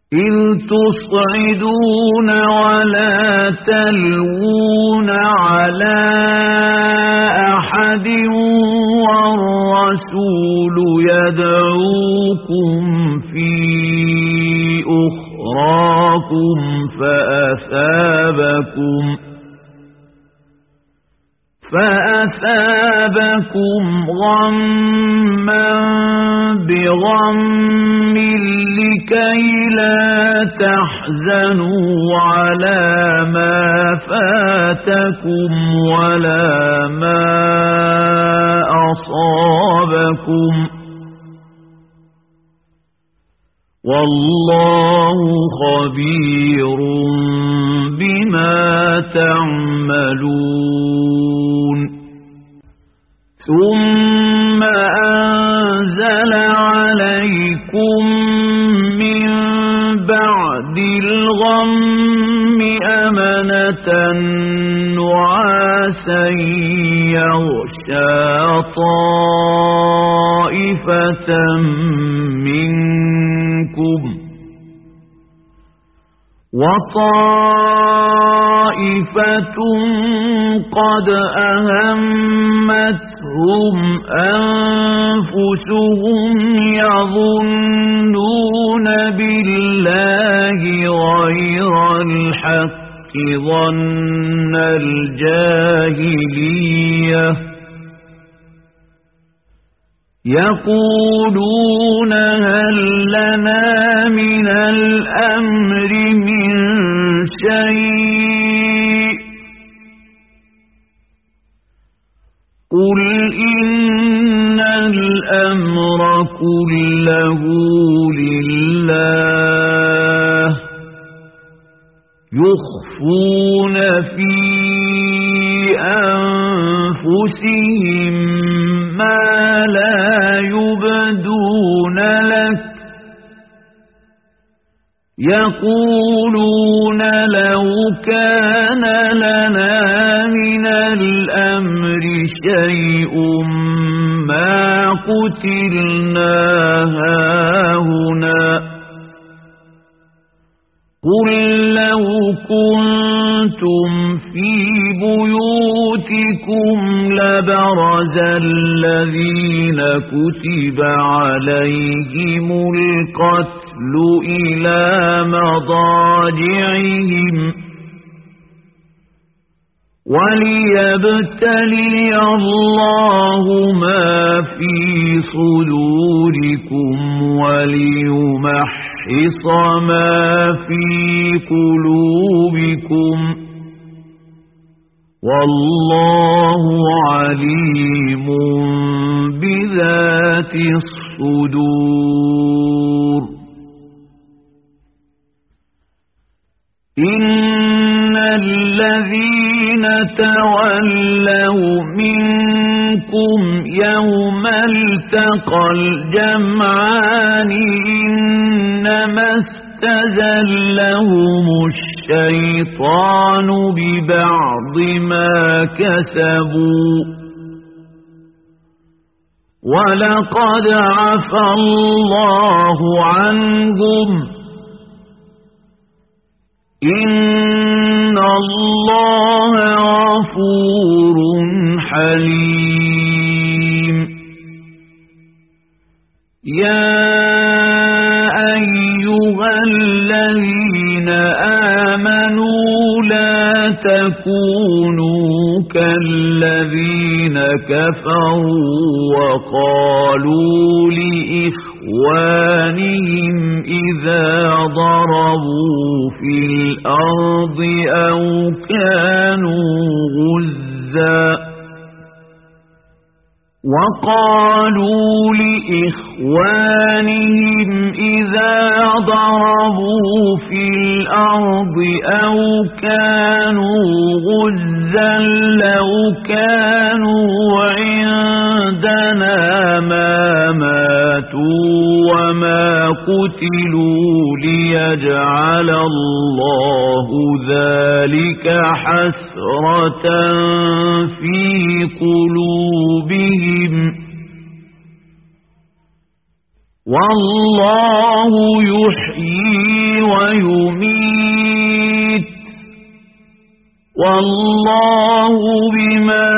إذ تصعدون ولا تلوون على أحد والرسول يدعوكم في أخراكم فأثابكم غما بغم لكي لا تحزنوا على ما فاتكم ولا ما أصابكم والله خبير بما تعملون ثم أنزل عليكم من بعد الغم أمنة نعاسا يغشى طائفة منكم وطائفة قد أهمتهم أنفسهم يظنون بالله غير الحق ظن الجاهلية يقولون هل لنا من الأمر من شيء قل إن الأمر كله لله يخفون في أنفسهم ما لا يبدون لك يقولون لو كان لنا من الأمر شيء ما قتلنا هاهنا قل لو كنتم في بيوتكم لبرز الذين كتب عليهم القتل إلى مضاجعهم وليبتلي الله ما في صدوركم وليمحص ما في قلوبكم والله عليم بذات الصدور إن الذين تولوا منكم يوم التقى الجمعان إنما استزلهم الشيطان ببعض ما كسبوا ولقد عفى الله عنهم إن الله غفور حليم يا أيها الذين آمنوا لا تكونوا كالذين كفروا وقالوا لإخوانهم إذا ضربوا في الأرض أو كانوا غزا لو كانوا عندنا ما ماتوا وما قتلوا ليجعل الله ذلك حسرة في في قلوبهم والله يحيي ويميت والله بما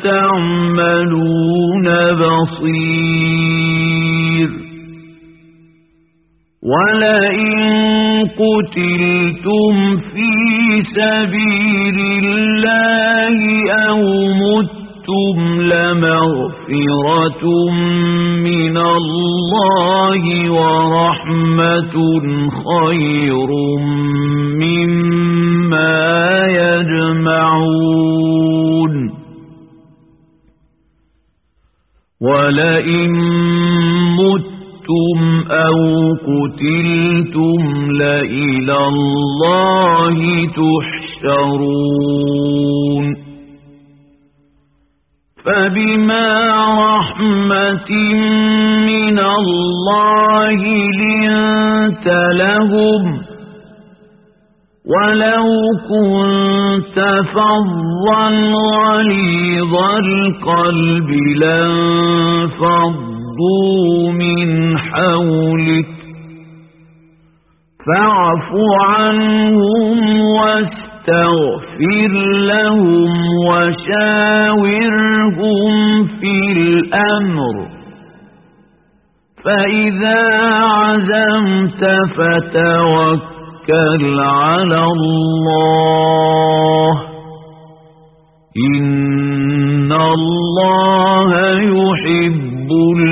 تعملون بصير ولئن قتلتم في سبيل الله أو متم لمغفرة من الله ورحمة خير مما يجمعون ولئن متم أو قتلتم لإلى الله تحشرون فبما رحمة من الله لنت لهم ولو كنت فظا غليظ القلب لانفضوا من حولك فاعف عنهم واستغفر لهم وشاورهم في الأمر فإذا عزمت فتوكل على الله إن الله يحب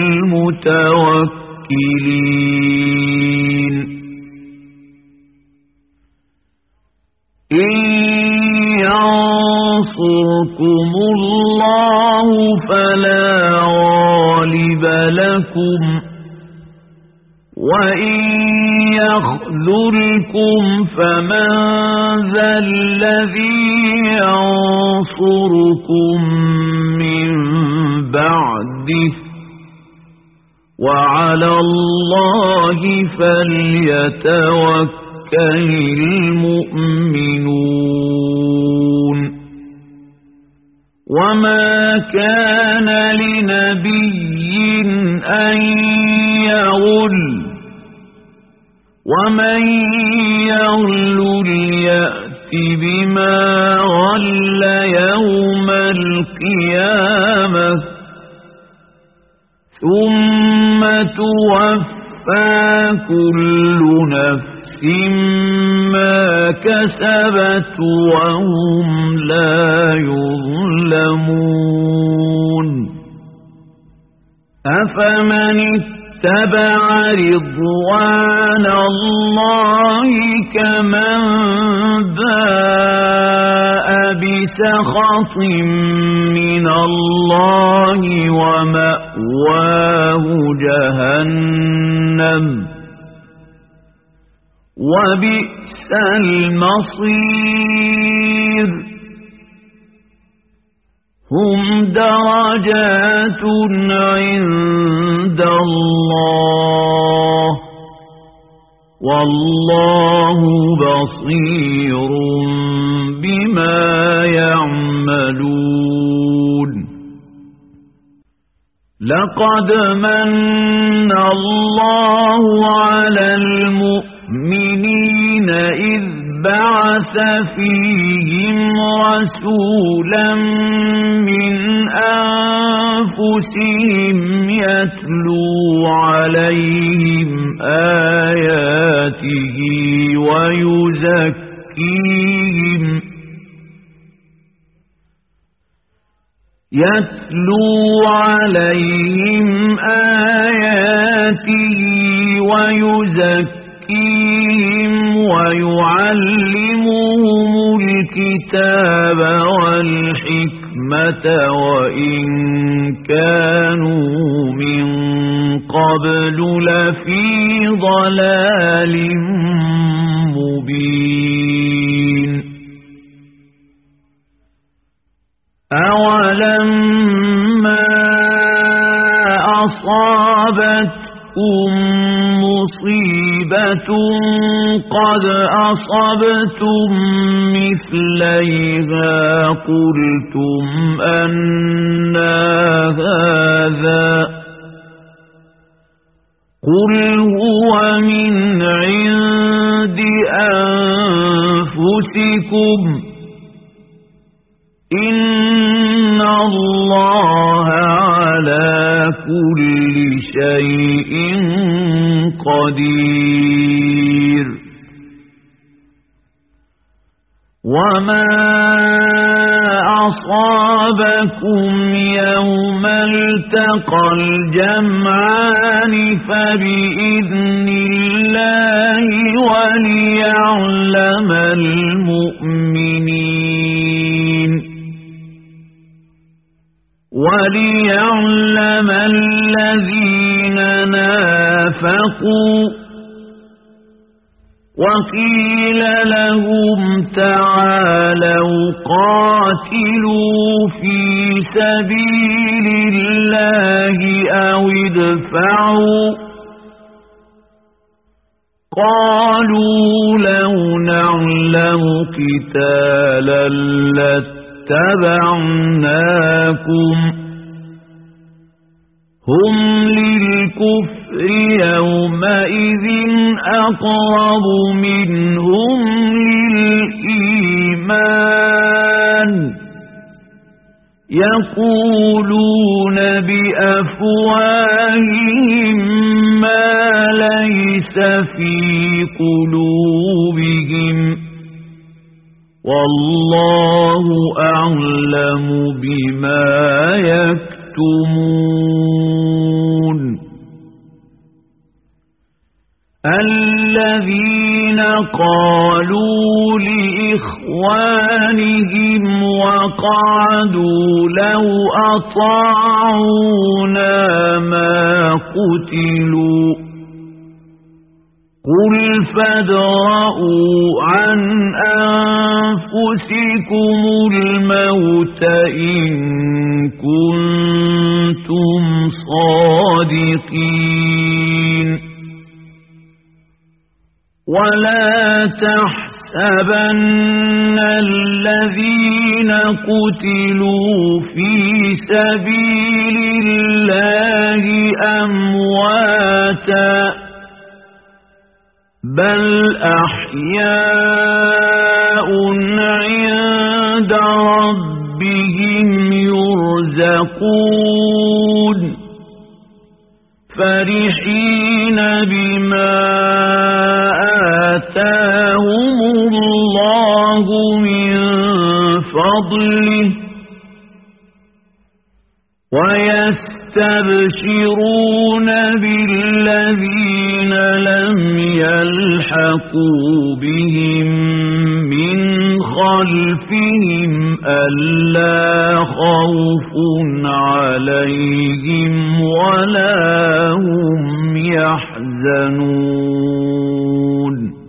المتوكلين إن ينصركم الله فلا غالب لكم وإن يخذلكم فمن ذا الذي ينصركم من بعده وعلى الله فليتوكل المؤمنون وما كان لنبي أن يغل ومن يغل يأت بما غل يوم القيامة ثم توفى كل نفس ما كسبت وهم لا يظلمون أفمن اتبع رضوان الله كمن باء بسخط من الله ومأواه جهنم وبئس المصير هم درجات عند الله والله بصير بما يعملون لقد من الله على المؤمنين إذ بعث فيهم رسولا من أنفسهم يتلو عليهم آياته ويزكيهم ويعلمهم الكتاب والحكمة وإن كانوا من قبل لفي ضلال مبين أولما أصابتكم مصيبة قد أصبتم مثليها قلتم أنى هذا قل هو من عند أنفسكم إن الله على كل شيء قدير وما أصابكم يوم التقى الجمعان فبإذن الله وليعلم الذين نافقوا وقيل لهم تعالوا قاتلوا في سبيل الله أو ادفعوا قالوا لو نعلم قتالا لاتبعناكم هم للكفر يومئذ أقرب منهم للإيمان يقولون بأفواههم ما ليس في قلوبهم والله أعلم بما يكتمون الذين قالوا لإخوانهم وقعدوا لو أطاعونا ما قتلوا قل فادرءوا عن أنفسكم الموت إن كنتم صادقين ولا تحسبن الذين قتلوا في سبيل الله أمواتا بل أحياء عند ربهم يرزقون فرحين بما آتاهم الله من فضله ويستبشرون بالذين لم يلحقوا بهم من خلفهم ألا خوف عليهم ولا هم يحزنون